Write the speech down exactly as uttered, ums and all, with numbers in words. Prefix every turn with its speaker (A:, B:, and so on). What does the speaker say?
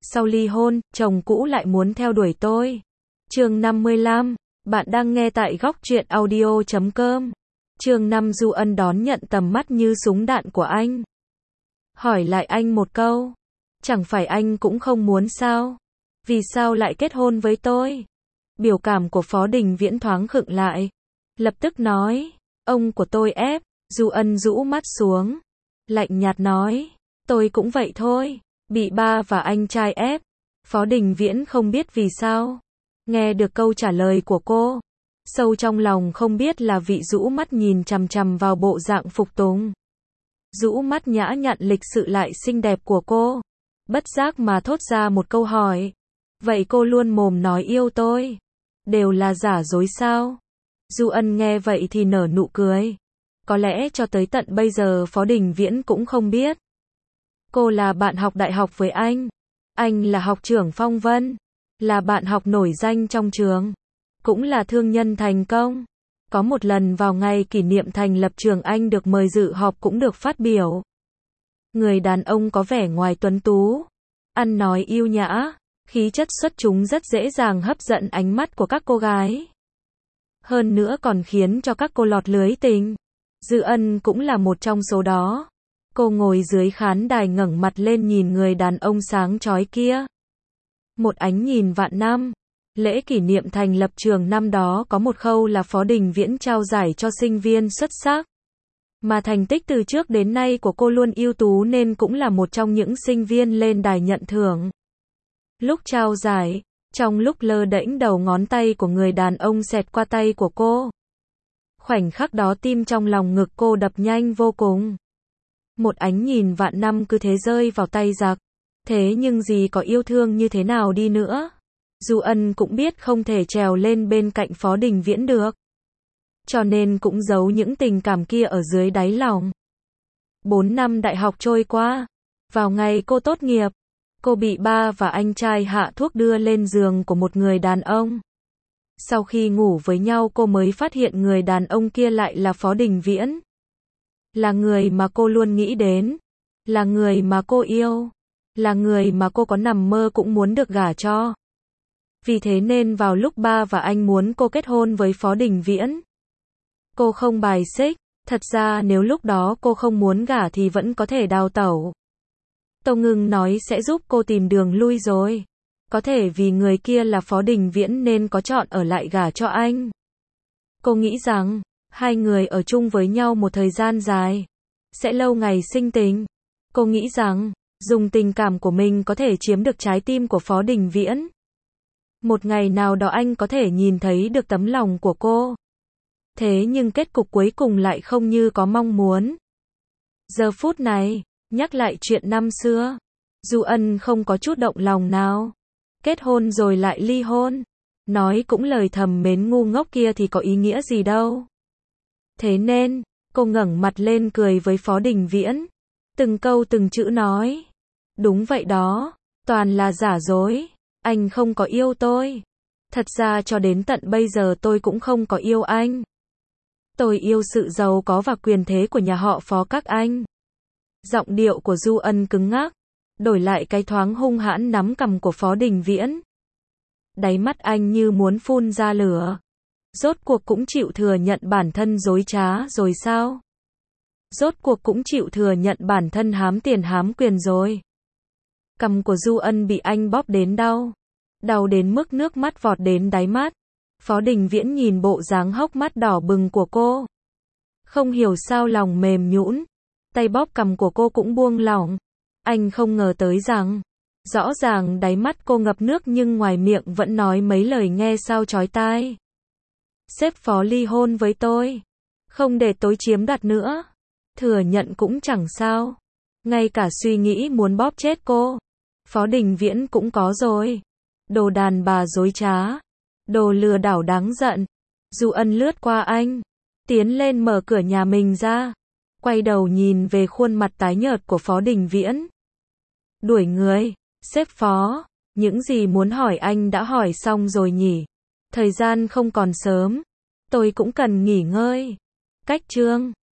A: sau ly hôn, chồng cũ lại muốn theo đuổi tôi. Chương năm mươi lăm, bạn đang nghe tại góc truyện audio chấm com. Chương năm Du Ân đón nhận tầm mắt như súng đạn của anh. Hỏi lại anh một câu, chẳng phải anh cũng không muốn sao? Vì sao lại kết hôn với tôi? Biểu cảm của Phó Đình Viễn thoáng khựng lại, lập tức nói, ông của tôi ép. Du Ân rũ mắt xuống, lạnh nhạt nói, tôi cũng vậy thôi, bị ba và anh trai ép. Phó Đình Viễn không biết vì sao, nghe được câu trả lời của cô, sâu trong lòng không biết là vị rũ mắt nhìn chằm chằm vào bộ dạng phục tùng, rũ mắt nhã nhặn lịch sự lại xinh đẹp của cô, bất giác mà thốt ra một câu hỏi, vậy cô luôn mồm nói yêu tôi, đều là giả dối sao? Du Ân nghe vậy thì nở nụ cười. Có lẽ cho tới tận bây giờ Phó Đình Viễn cũng không biết. Cô là bạn học đại học với anh. Anh là học trưởng Phong Vân. Là bạn học nổi danh trong trường. Cũng là thương nhân thành công. Có một lần vào ngày kỷ niệm thành lập trường anh được mời dự họp cũng được phát biểu. Người đàn ông có vẻ ngoài tuấn tú, ăn nói yêu nhã, khí chất xuất chúng rất dễ dàng hấp dẫn ánh mắt của các cô gái. Hơn nữa còn khiến cho các cô lọt lưới tình. Dư Ân cũng là một trong số đó. Cô ngồi dưới khán đài ngẩng mặt lên nhìn người đàn ông sáng chói kia. Một ánh nhìn vạn năm. Lễ kỷ niệm thành lập trường năm đó có một khâu là Phó Đình Viễn trao giải cho sinh viên xuất sắc. Mà thành tích từ trước đến nay của cô luôn ưu tú nên cũng là một trong những sinh viên lên đài nhận thưởng. Lúc trao giải, trong lúc lơ đễnh đầu ngón tay của người đàn ông xẹt qua tay của cô. Khoảnh khắc đó tim trong lòng ngực cô đập nhanh vô cùng. Một ánh nhìn vạn năm cứ thế rơi vào tay giặc. Thế nhưng gì có yêu thương như thế nào đi nữa, Du Ân cũng biết không thể trèo lên bên cạnh Phó Đình Viễn được. Cho nên cũng giấu những tình cảm kia ở dưới đáy lòng. Bốn năm đại học trôi qua. Vào ngày cô tốt nghiệp, cô bị ba và anh trai hạ thuốc đưa lên giường của một người đàn ông. Sau khi ngủ với nhau cô mới phát hiện người đàn ông kia lại là Phó Đình Viễn. Là người mà cô luôn nghĩ đến. Là người mà cô yêu. Là người mà cô có nằm mơ cũng muốn được gả cho. Vì thế nên vào lúc ba và anh muốn cô kết hôn với Phó Đình Viễn, cô không bài xích. Thật ra nếu lúc đó cô không muốn gả thì vẫn có thể đào tẩu. Tâu Ngưng nói sẽ giúp cô tìm đường lui rồi. Có thể vì người kia là Phó Đình Viễn nên có chọn ở lại gả cho anh. Cô nghĩ rằng, hai người ở chung với nhau một thời gian dài, sẽ lâu ngày sinh tình. Cô nghĩ rằng, dùng tình cảm của mình có thể chiếm được trái tim của Phó Đình Viễn. Một ngày nào đó anh có thể nhìn thấy được tấm lòng của cô. Thế nhưng kết cục cuối cùng lại không như có mong muốn. Giờ phút này, nhắc lại chuyện năm xưa, Du Ân không có chút động lòng nào. Kết hôn rồi lại ly hôn. Nói cũng lời thầm mến ngu ngốc kia thì có ý nghĩa gì đâu. Thế nên, cô ngẩng mặt lên cười với Phó Đình Viễn. Từng câu từng chữ nói. Đúng vậy đó, toàn là giả dối. Anh không có yêu tôi. Thật ra cho đến tận bây giờ tôi cũng không có yêu anh. Tôi yêu sự giàu có và quyền thế của nhà họ Phó các anh. Giọng điệu của Du Ân cứng ngắc, đổi lại cái thoáng hung hãn nắm cằm của Phó Đình Viễn. Đáy mắt anh như muốn phun ra lửa. Rốt cuộc cũng chịu thừa nhận bản thân dối trá rồi sao? Rốt cuộc cũng chịu thừa nhận bản thân hám tiền hám quyền rồi. Cằm của Du Ân bị anh bóp đến đau. Đau đến mức nước mắt vọt đến đáy mắt. Phó Đình Viễn nhìn bộ dáng hốc mắt đỏ bừng của cô. Không hiểu sao lòng mềm nhũn. Tay bóp cằm của cô cũng buông lỏng. Anh không ngờ tới rằng, rõ ràng đáy mắt cô ngập nước nhưng ngoài miệng vẫn nói mấy lời nghe sao chói tai. Sếp Phó ly hôn với tôi. Không để tôi chiếm đoạt nữa. Thừa nhận cũng chẳng sao. Ngay cả suy nghĩ muốn bóp chết cô, Phó Đình Viễn cũng có rồi. Đồ đàn bà dối trá. Đồ lừa đảo đáng giận. Du Ân lướt qua anh. Tiến lên mở cửa nhà mình ra. Quay đầu nhìn về khuôn mặt tái nhợt của Phó Đình Viễn. Đuổi người. Sếp Phó. Những gì muốn hỏi anh đã hỏi xong rồi nhỉ. Thời gian không còn sớm. Tôi cũng cần nghỉ ngơi. Cách chương.